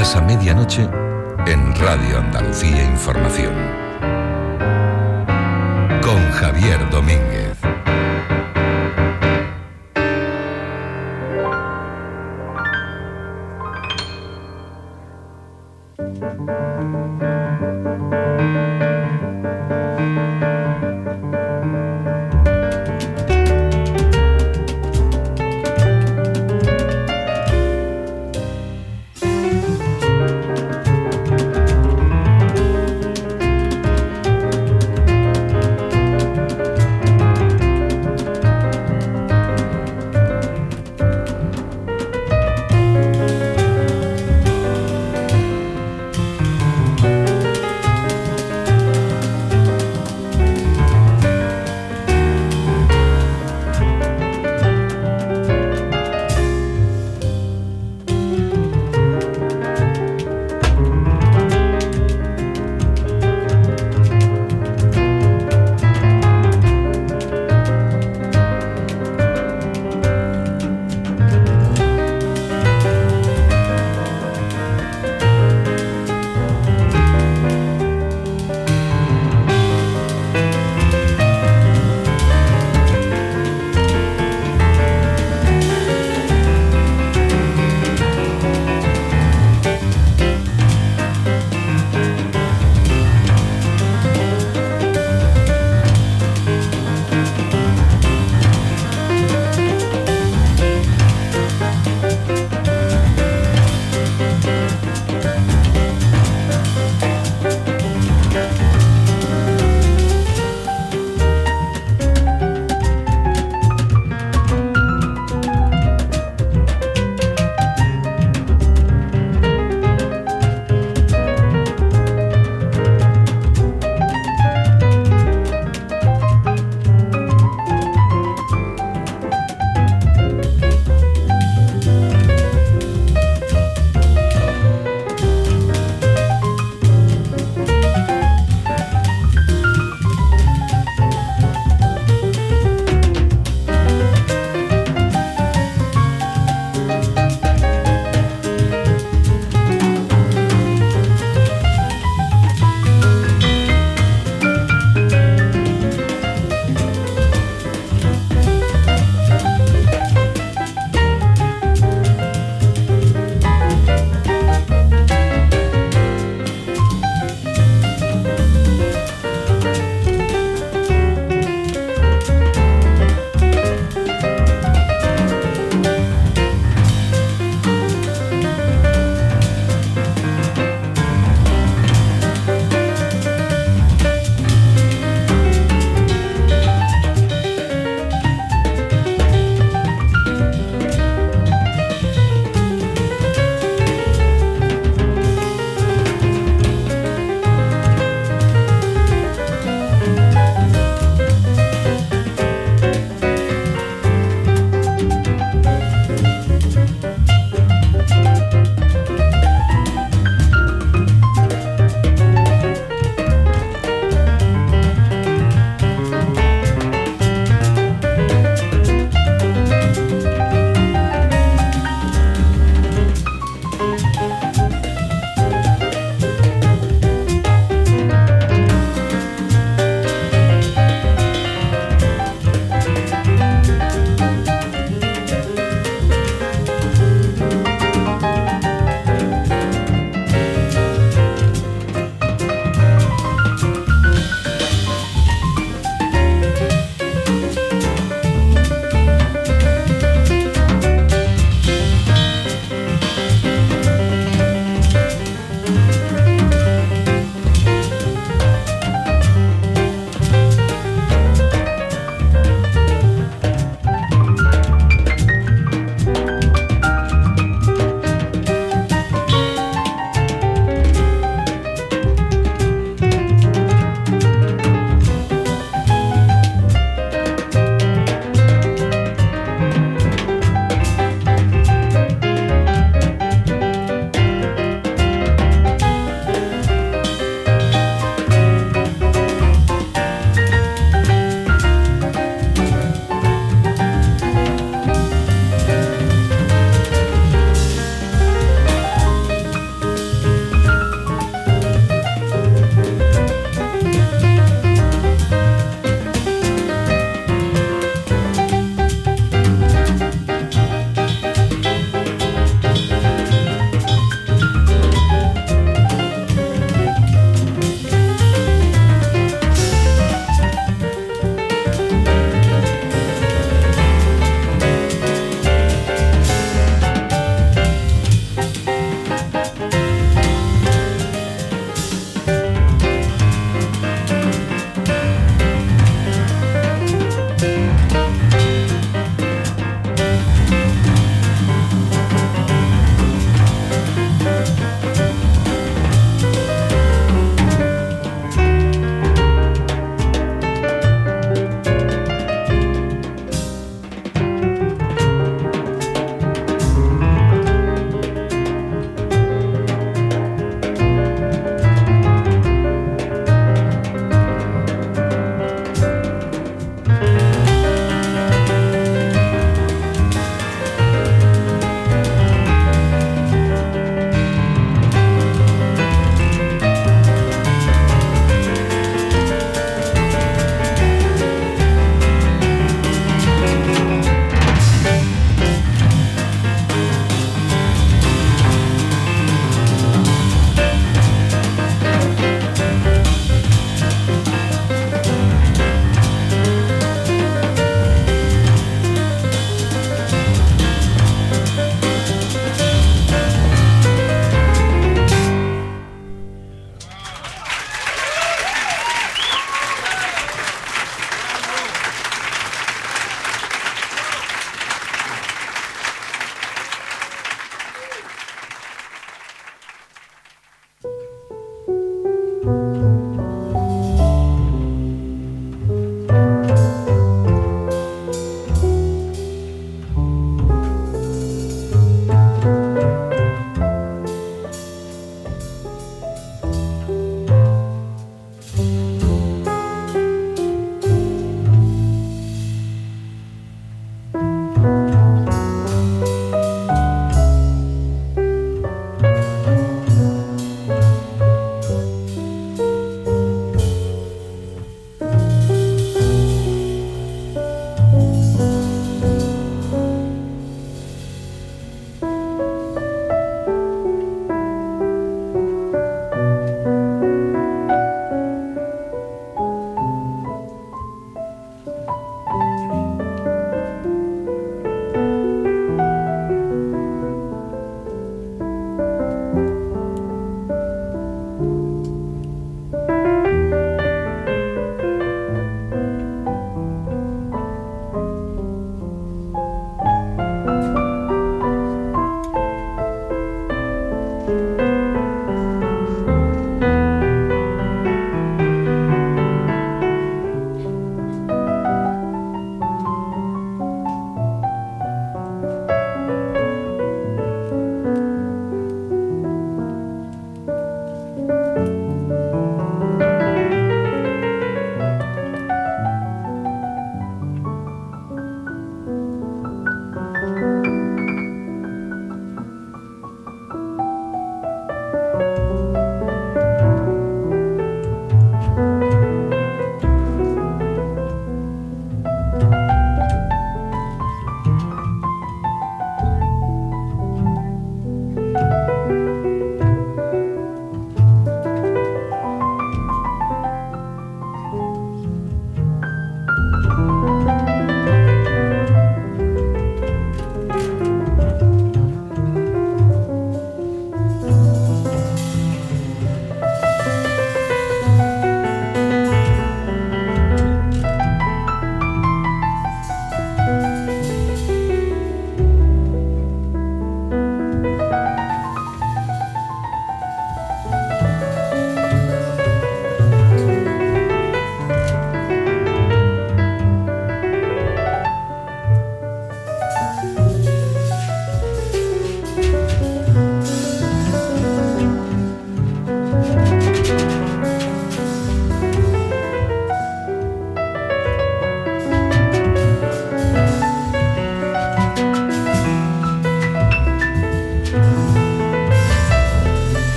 días a medianoche en Radio Andalucía Información. Con Javier Domínguez.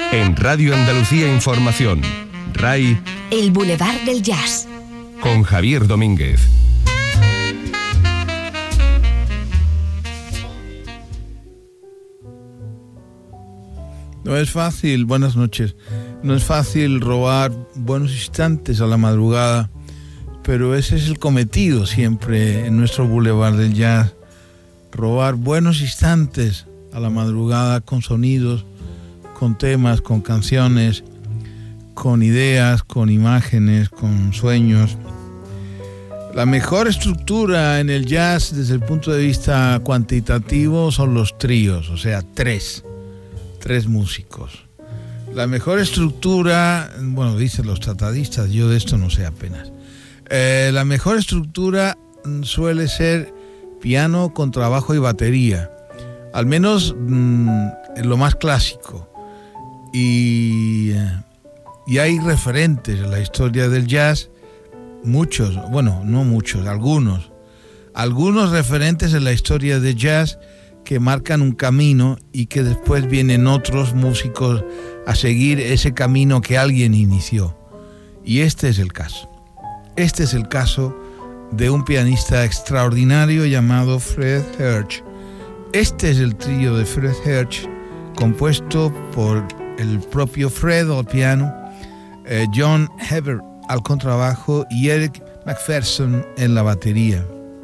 En Radio Andalucía Información, RAI, El Boulevard del Jazz, con Javier Domínguez. No es fácil, buenas noches, no es fácil robar buenos instantes a la madrugada, pero ese es el cometido siempre en nuestro Boulevard del Jazz, robar buenos instantes a la madrugada con sonidos, con temas, con canciones, con ideas, con imágenes, con sueños. La mejor estructura en el jazz desde el punto de vista cuantitativo son los tríos, o sea, tres músicos. La mejor estructura, bueno, dicen los tratadistas, yo de esto no sé apenas. La mejor estructura suele ser piano, contrabajo y batería, al menos lo más clásico. Y hay referentes en la historia del jazz, muchos, bueno, no muchos, algunos referentes en la historia del jazz que marcan un camino y que después vienen otros músicos a seguir ese camino que alguien inició. Y este es el caso. Este es el caso de un pianista extraordinario llamado Fred Hersch. Este es el trío de Fred Hersch, compuesto por el propio Fred al piano, John Heber al contrabajo y Eric McPherson en la batería.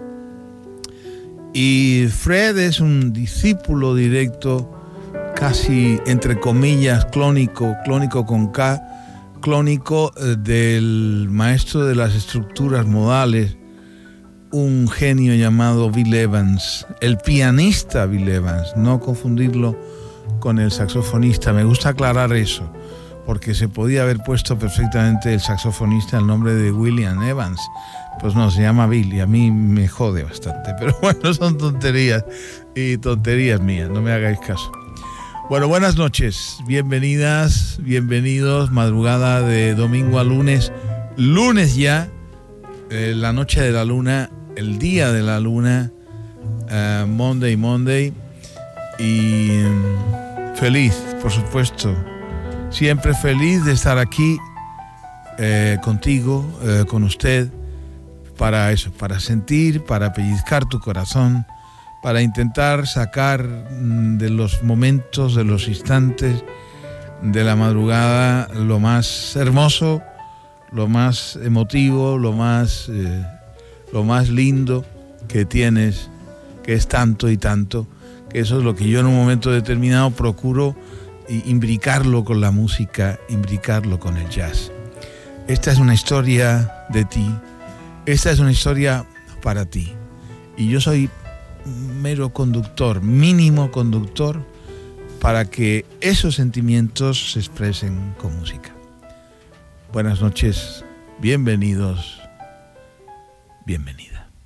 Y Fred es un discípulo directo, casi entre comillas, clónico con K, clónico del maestro de las estructuras modales, un genio llamado Bill Evans, el pianista Bill Evans, no confundirlo con el saxofonista. Me gusta aclarar eso, porque se podía haber puesto perfectamente el saxofonista el nombre de William Evans. Pues no, se llama Bill y a mí me jode bastante. Pero bueno, son tonterías y tonterías mías, no me hagáis caso. Bueno, buenas noches, bienvenidas, bienvenidos, madrugada de domingo a lunes. Lunes ya, la noche de la luna, el día de la luna, Monday. Y feliz, por supuesto. Siempre feliz de estar aquí contigo, con usted, para eso, para sentir, para pellizcar tu corazón, para intentar sacar de los momentos, de los instantes de la madrugada lo más hermoso, lo más emotivo, lo más lindo que tienes, que es tanto y tanto, que eso es lo que yo en un momento determinado procuro imbricarlo con la música, imbricarlo con el jazz. Esta es una historia de ti, esta es una historia para ti. Y yo soy mero conductor, mínimo conductor, para que esos sentimientos se expresen con música. Buenas noches, bienvenidos, bienvenida.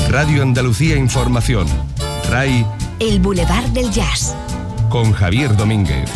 Radio Andalucía Información. RAI. El Boulevard del Jazz. Con Javier Domínguez.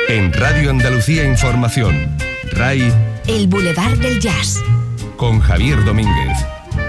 En Radio Andalucía Información, RAI, El Boulevard del Jazz, con Javier Domínguez.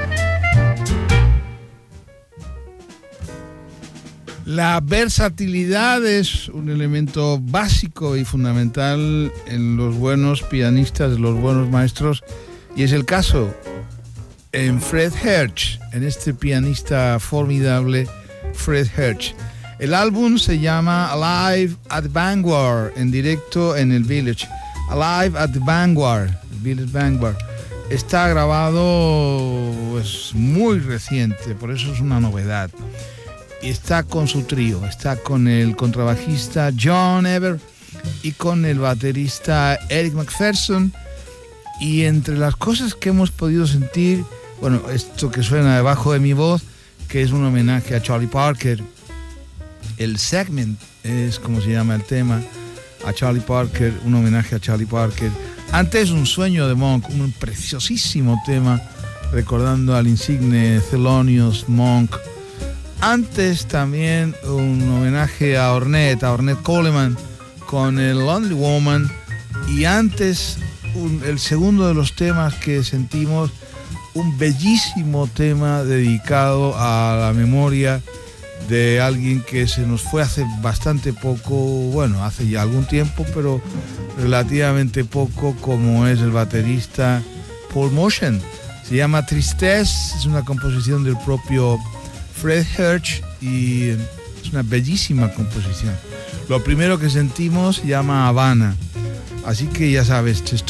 La versatilidad es un elemento básico y fundamental en los buenos pianistas, los buenos maestros, y es el caso en Fred Hersch, en este pianista formidable, Fred Hersch. El álbum se llama Alive at Vanguard, en directo en el Village. Alive at the Vanguard, el Village Vanguard. Está grabado, es muy reciente, por eso es una novedad. Y está con su trío, está con el contrabajista John Eber y con el baterista Eric McPherson. Y entre las cosas que hemos podido sentir, bueno, esto que suena debajo de mi voz, que es un homenaje a Charlie Parker. El segment es como se llama el tema, a Charlie Parker, un homenaje a Charlie Parker. Antes Un sueño de Monk, un preciosísimo tema recordando al insigne Thelonious Monk. Antes también un homenaje a Ornette Coleman con el Lonely Woman. Y antes el segundo de los temas que sentimos, un bellísimo tema dedicado a la memoria de alguien que se nos fue hace bastante poco, bueno, hace ya algún tiempo, pero relativamente poco, como es el baterista Paul Motian. Se llama Tristesse, es una composición del propio Fred Hersch y es una bellísima composición. Lo primero que sentimos se llama Habana. Así que ya sabes, ¿cómo?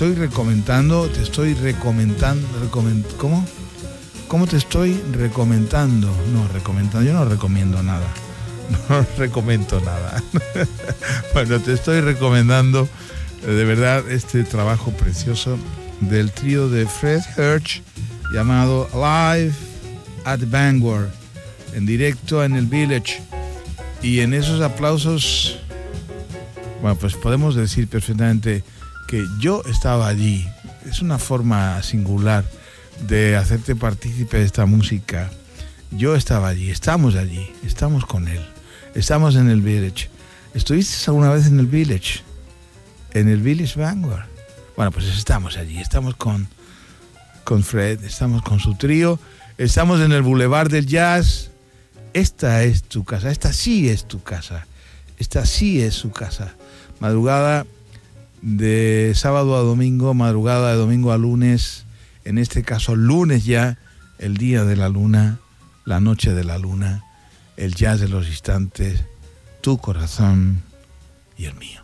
¿Cómo te estoy recomendando? Yo no recomiendo nada. No recomiendo nada. Bueno, te estoy recomendando de verdad este trabajo precioso del trío de Fred Hersch llamado Live at Vanguard, en directo en el Village. Y en esos aplausos, bueno, pues podemos decir perfectamente que yo estaba allí. Es una forma singular de hacerte partícipe de esta música. Yo estaba allí, estamos con él, estamos en el Village. ¿Estuviste alguna vez en el Village? En el Village Vanguard. Bueno, pues estamos allí, estamos con Fred, estamos con su trío, estamos en el Boulevard del Jazz. Esta es tu casa, esta sí es tu casa, esta sí es su casa. Madrugada de sábado a domingo, madrugada de domingo a lunes, en este caso lunes ya, el día de la luna, la noche de la luna, el jazz de los instantes, tu corazón y el mío.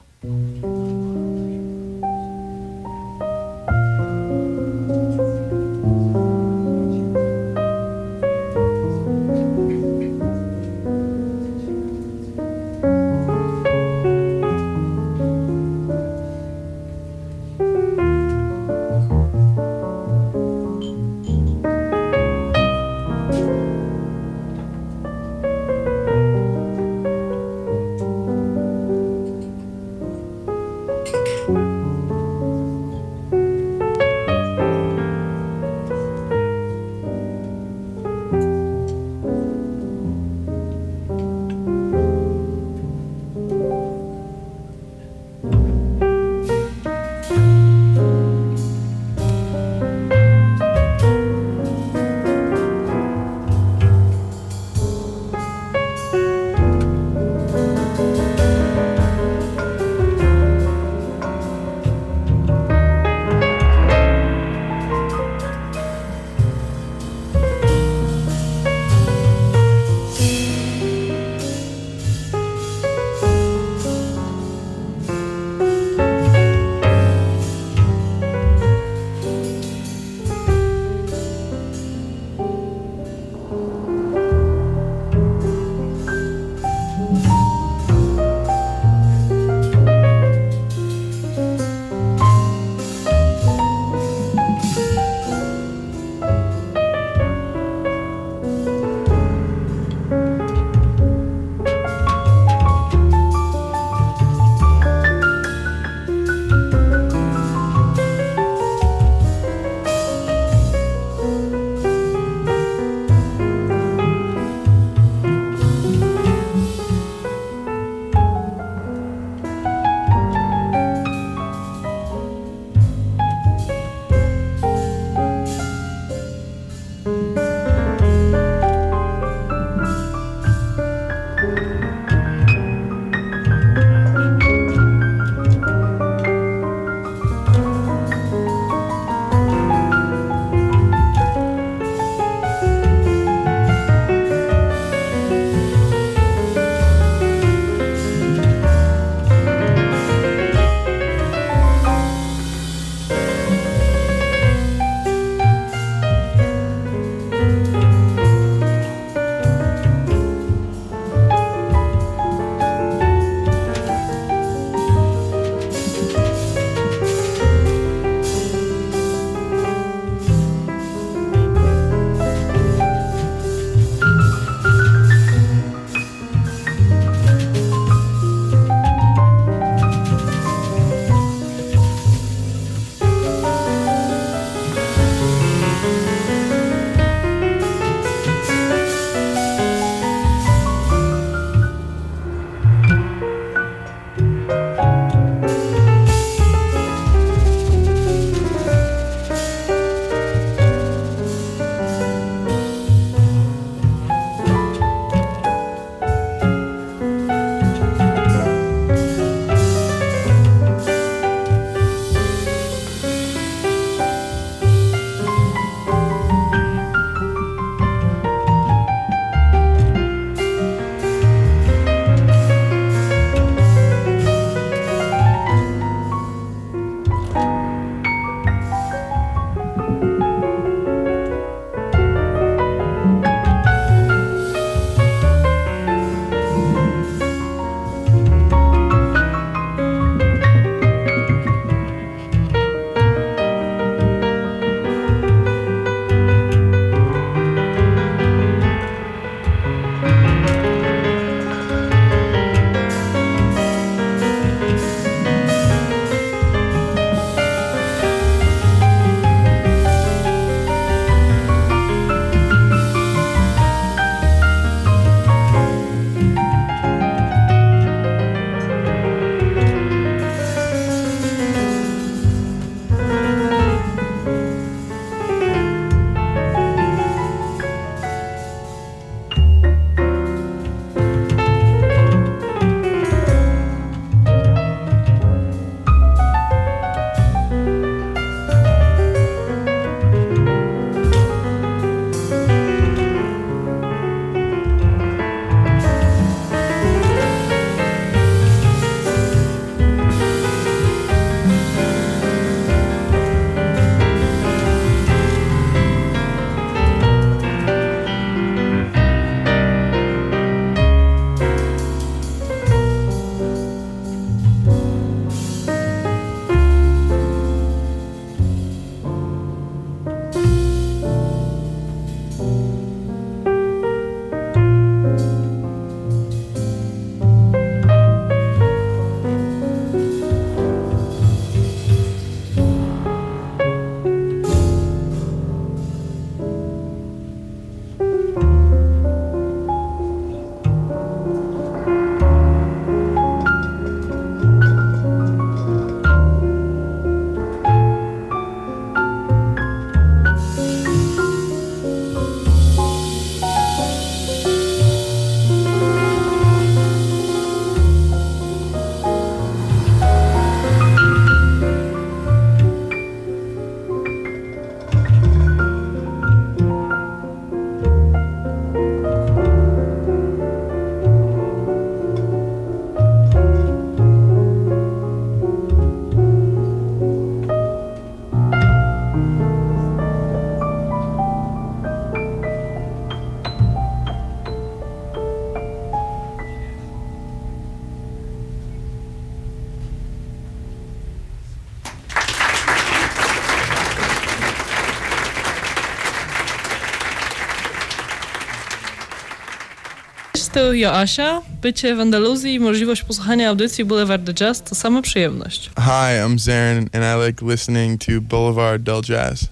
podcastu Joasia. Bycie w Andaluzji i możliwość posłuchania audycji Boulevard del Jazz to sama przyjemność. Hi, I'm Zarin and I like listening to Boulevard del Jazz.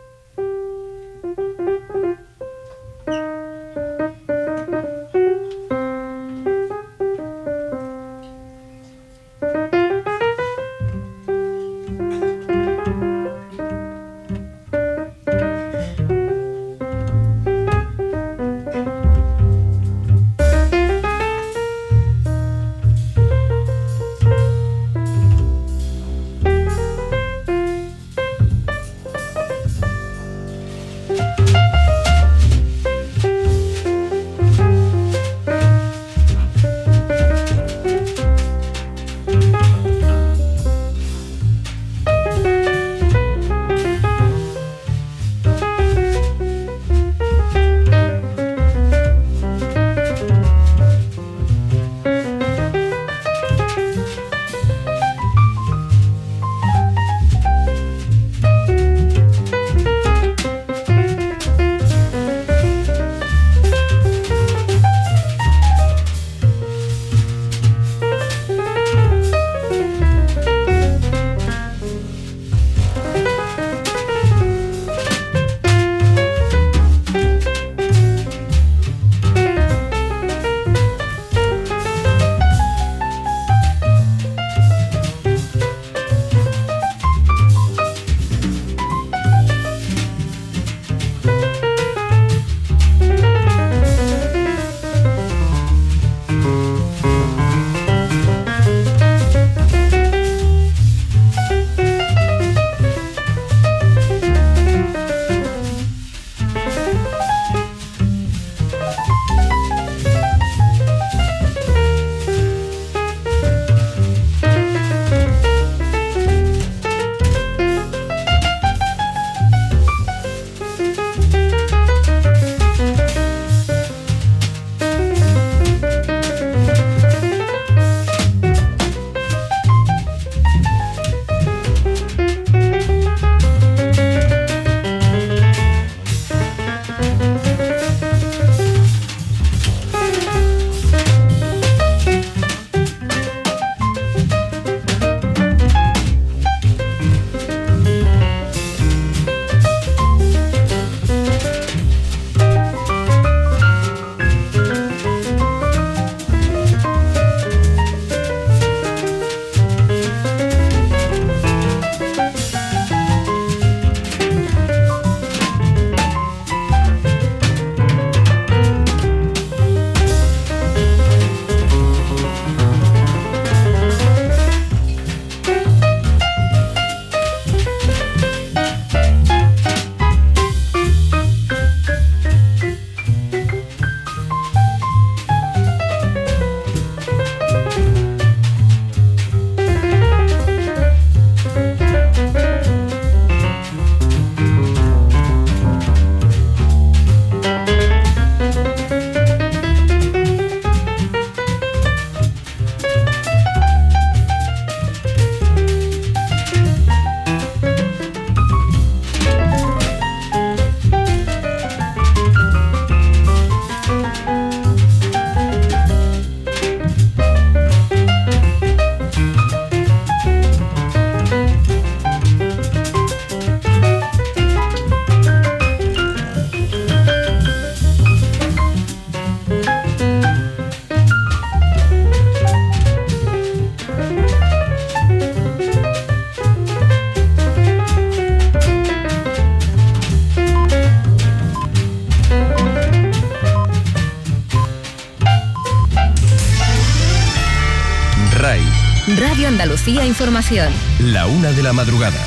Radio Andalucía Información. La 1 de la madrugada.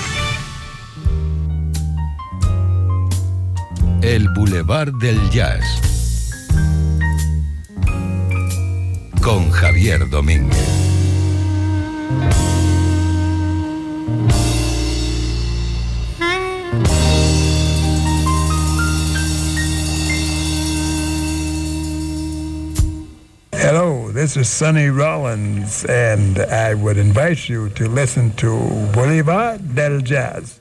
El Boulevard del Jazz. Con Javier Domínguez. Hello, this is Sonny Rollins, and I would invite you to listen to Boulevard del Jazz.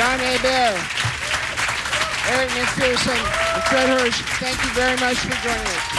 John Hebert, Eric McPherson, and Fred Hirsch, thank you very much for joining us.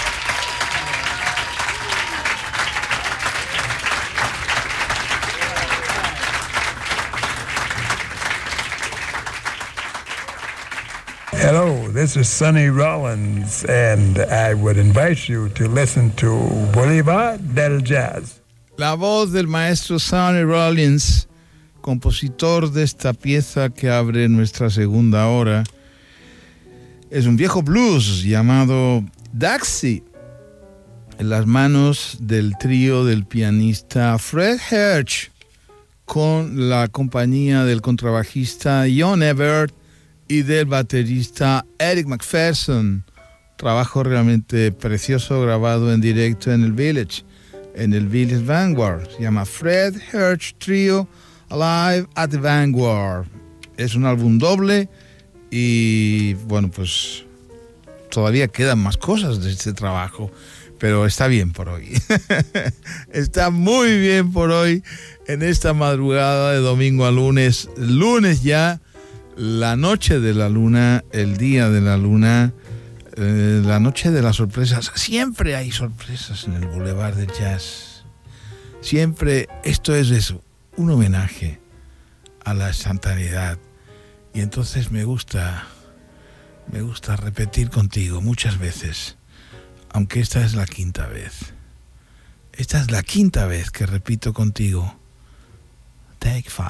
Hello, this is Sonny Rollins, and I would invite you to listen to Bolivar del Jazz. La voz del maestro Sonny Rollins, compositor de esta pieza que abre nuestra segunda hora, es un viejo blues llamado Daxi, en las manos del trío del pianista Fred Hirsch, con la compañía del contrabajista John Ebert y del baterista Eric McPherson. Trabajo realmente precioso grabado en directo en el Village Vanguard. Se llama Fred Hirsch Trio Alive at the Vanguard. Es un álbum doble y bueno, pues todavía quedan más cosas de este trabajo, pero está bien por hoy. Está muy bien por hoy en esta madrugada de domingo a lunes. Lunes ya, la noche de la luna, el día de la luna, la noche de las sorpresas. Siempre hay sorpresas en el Boulevard del Jazz. Siempre esto es eso, un homenaje a la instantaneidad. Y entonces me gusta repetir contigo muchas veces, aunque esta es la quinta vez. Esta es la quinta vez que repito contigo. Take 5.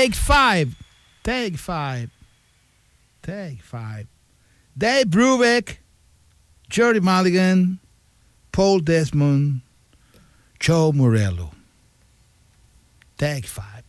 Take Five. Take Five. Take Five. Dave Brubeck, Jerry Mulligan, Paul Desmond, Joe Morello. Take Five.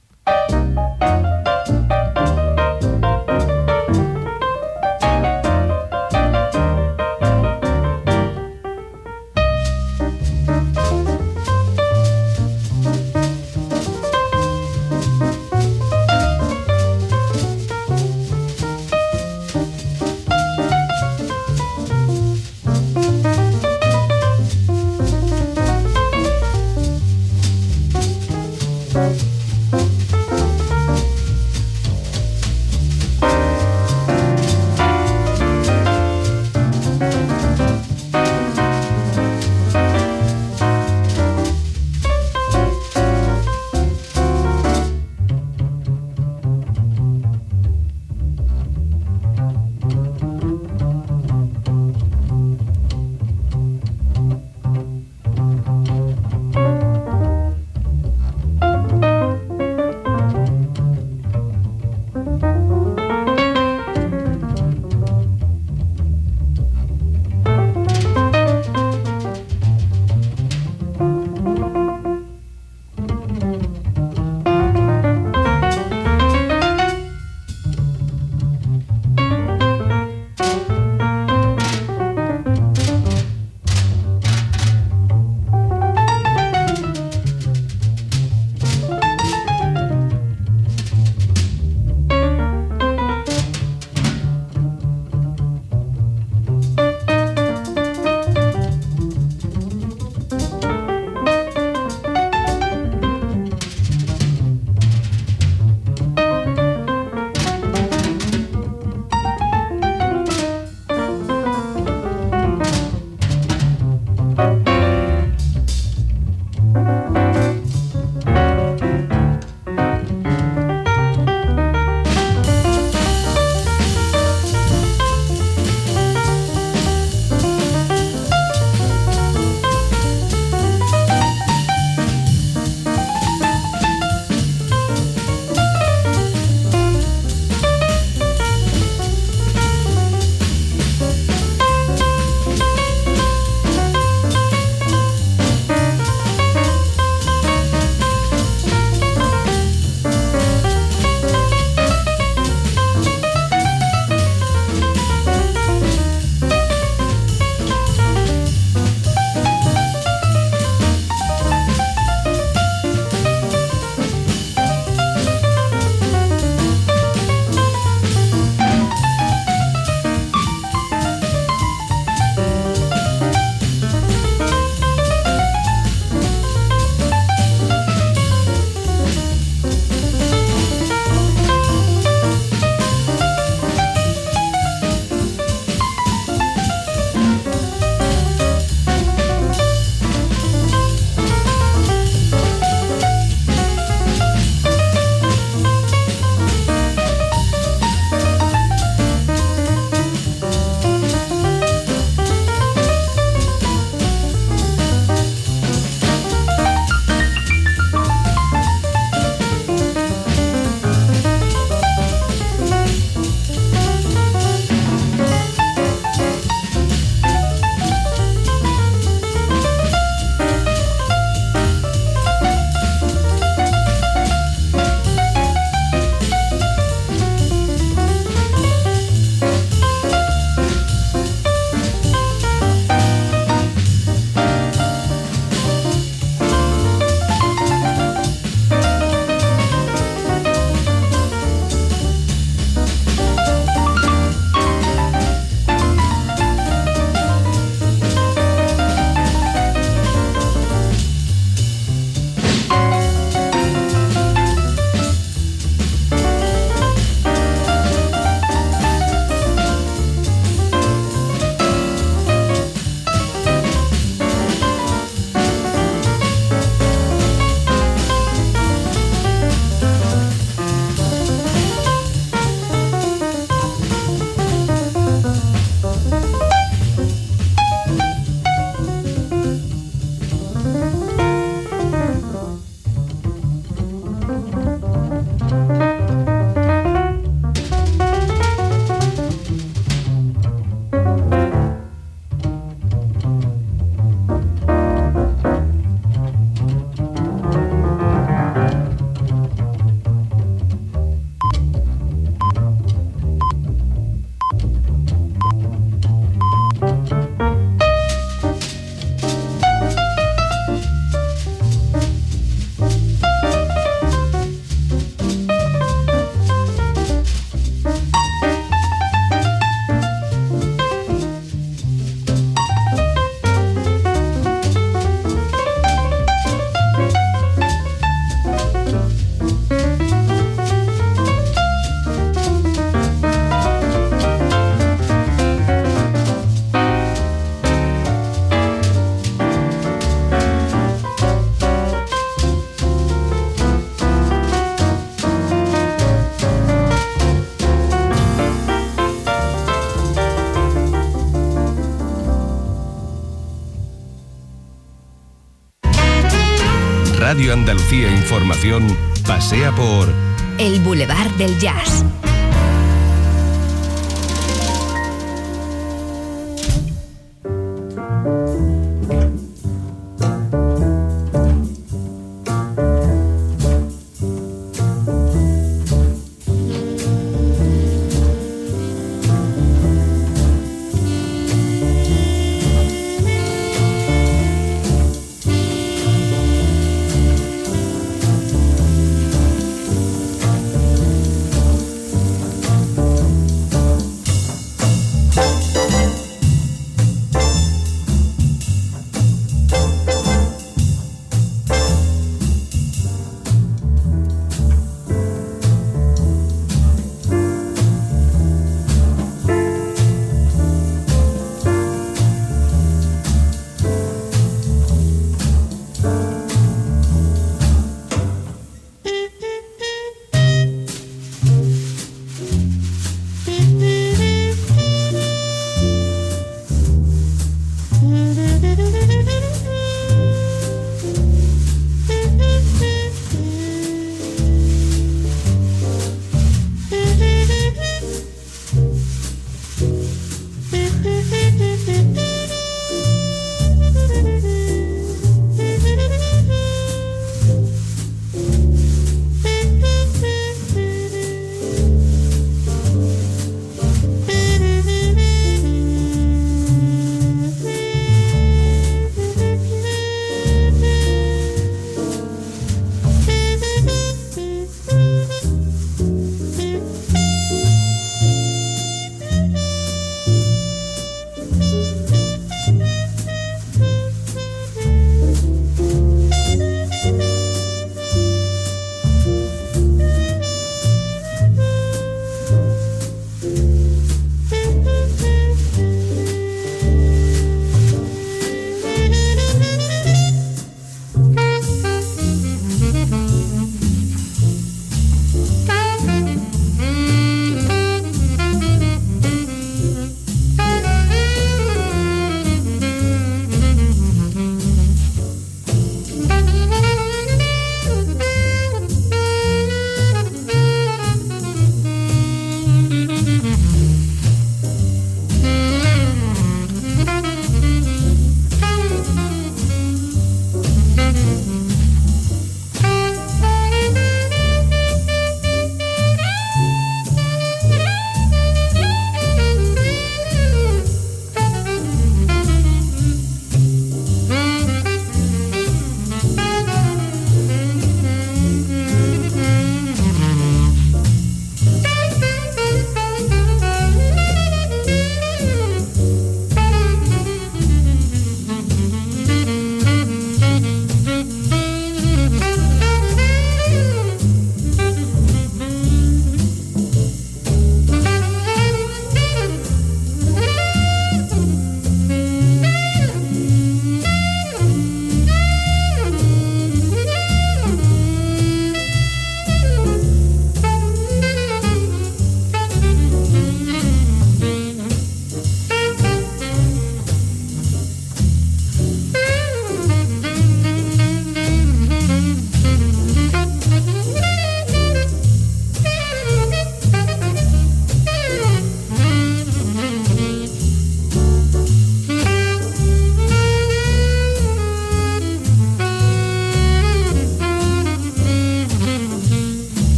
Radio Andalucía Información pasea por el Boulevard del Jazz.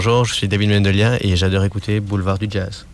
Bonjour, je suis David Mendelien et j'adore écouter Boulevard du Jazz.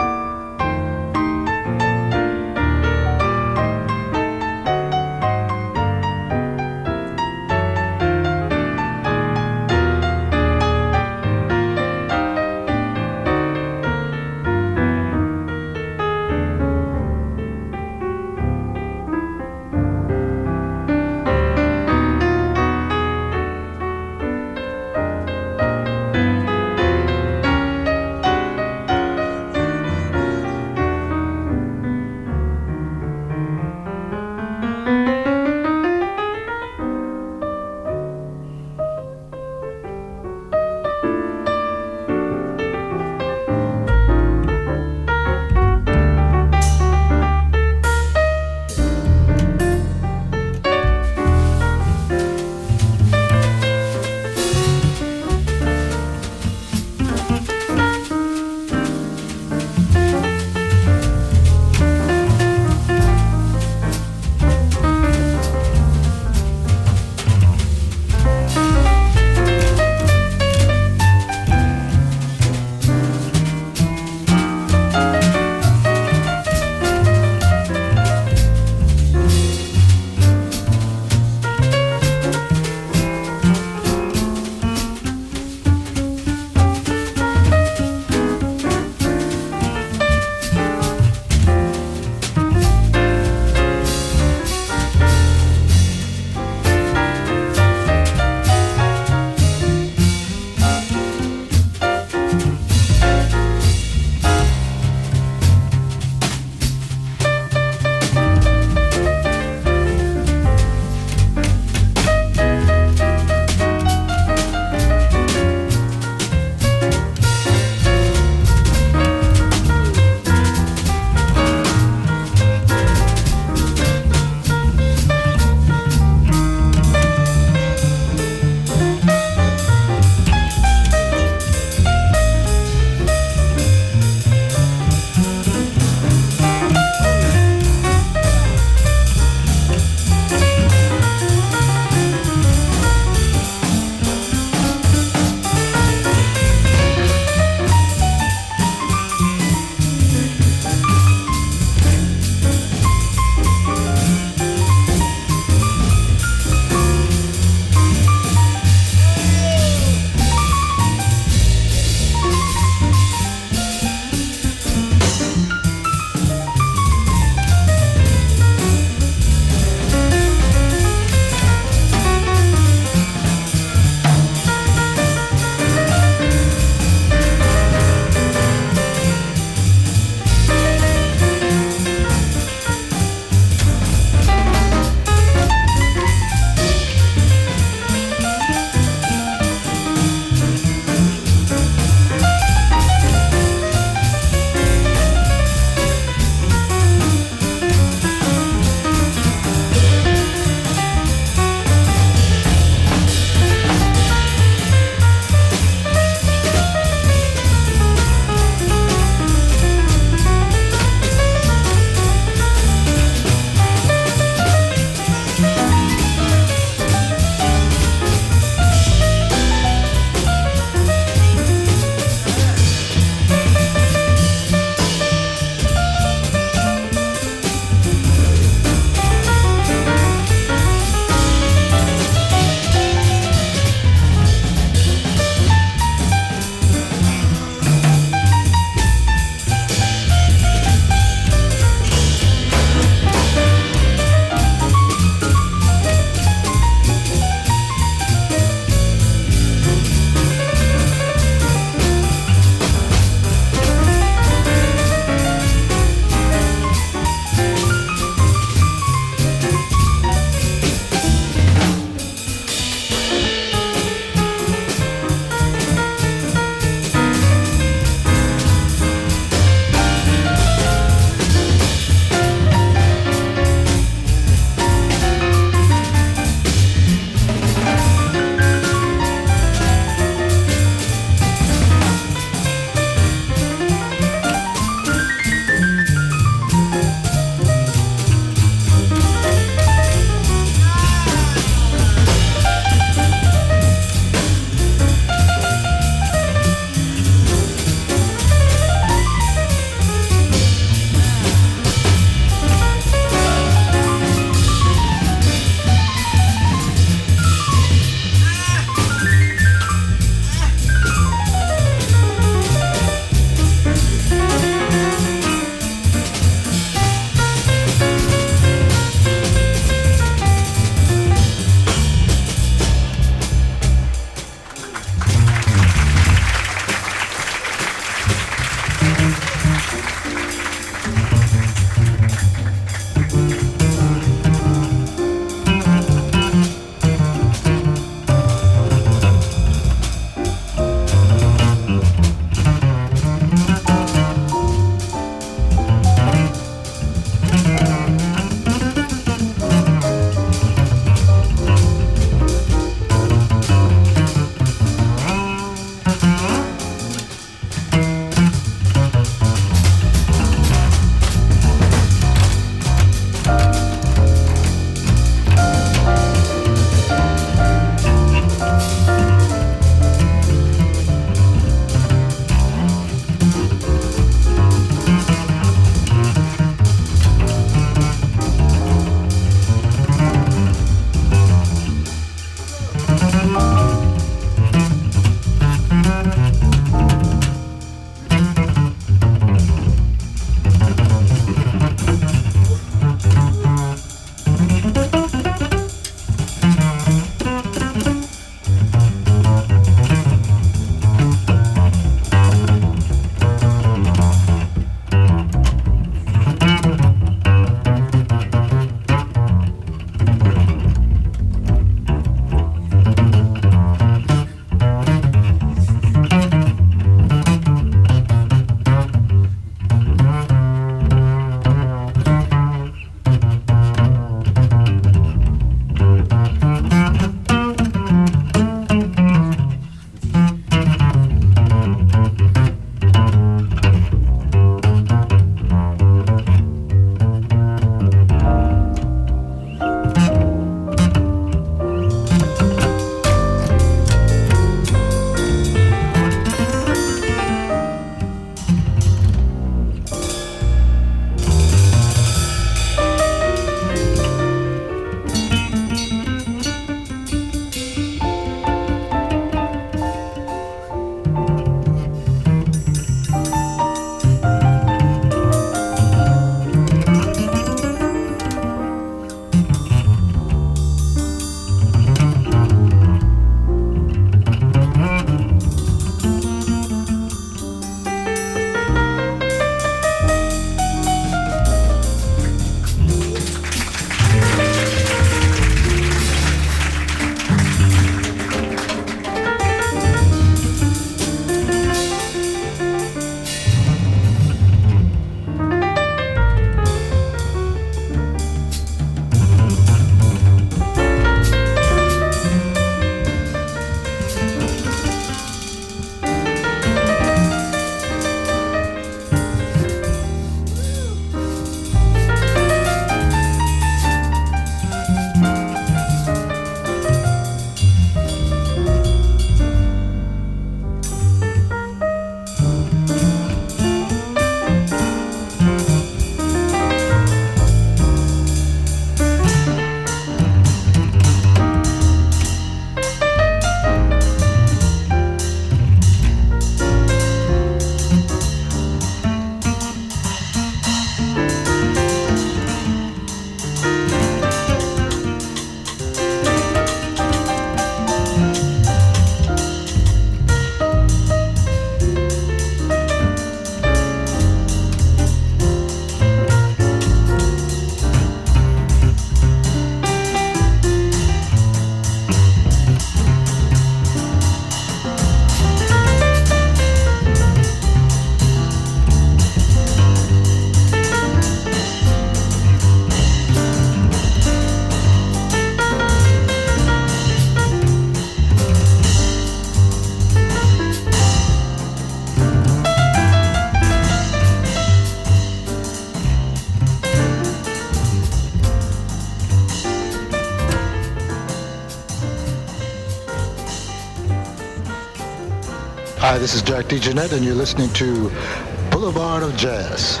Hi, this is Jack DeJohnette, and you're listening to Boulevard of Jazz.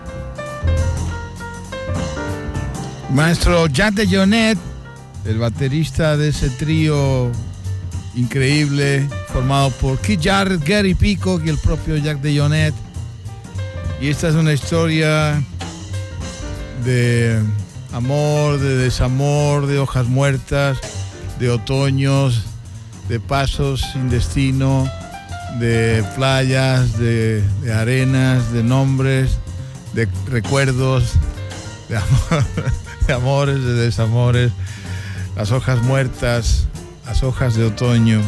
Maestro Jack DeJohnette, el baterista de ese trío increíble formado por Keith Jarrett, Gary Peacock y el propio Jack DeJohnette. Y esta es una historia de amor, de desamor, de hojas muertas, de otoños, de pasos sin destino, de playas, de arenas, de nombres, de recuerdos, de amores, de desamores, las hojas muertas, las hojas de otoño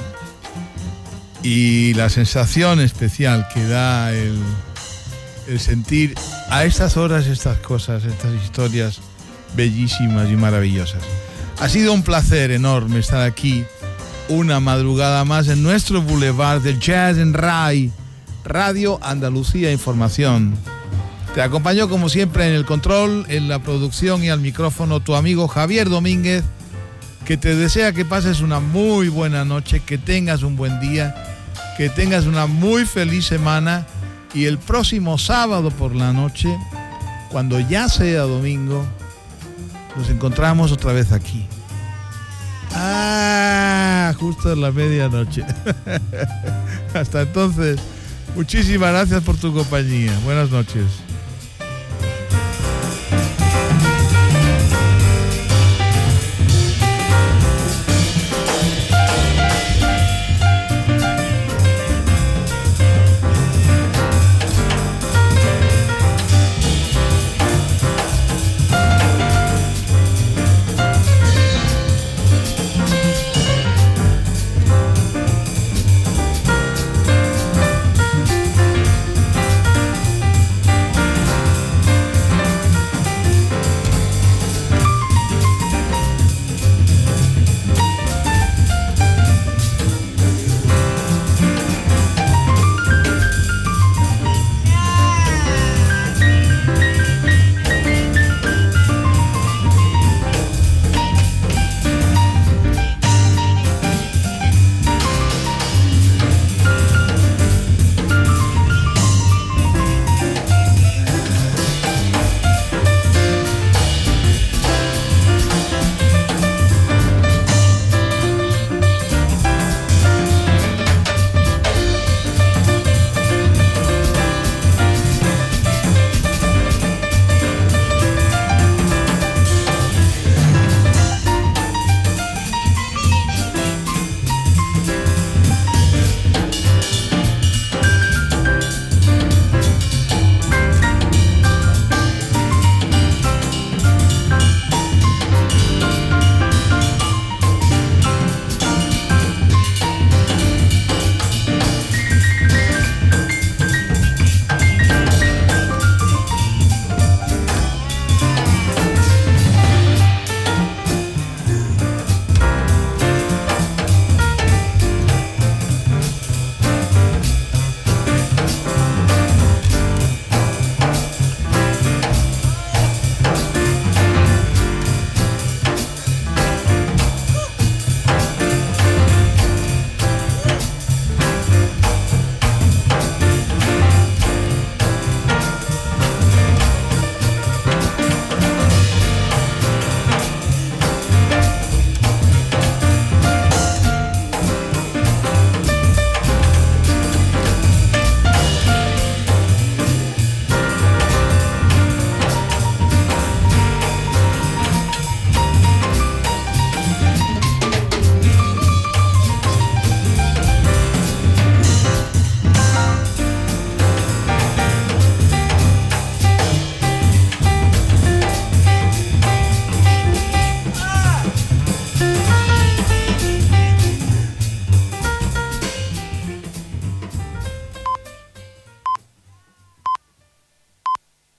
y la sensación especial que da el sentir a estas horas estas cosas, estas historias bellísimas y maravillosas. Ha sido un placer enorme estar aquí una madrugada más en nuestro Boulevard del Jazz en RAI, Radio Andalucía Información. Te acompañó como siempre en el control, en la producción y al micrófono tu amigo Javier Domínguez, que te desea que pases una muy buena noche, que tengas un buen día, que tengas una muy feliz semana y el próximo sábado por la noche, cuando ya sea domingo, nos encontramos otra vez aquí. Justo en la medianoche. Hasta entonces, muchísimas gracias por tu compañía. Buenas noches.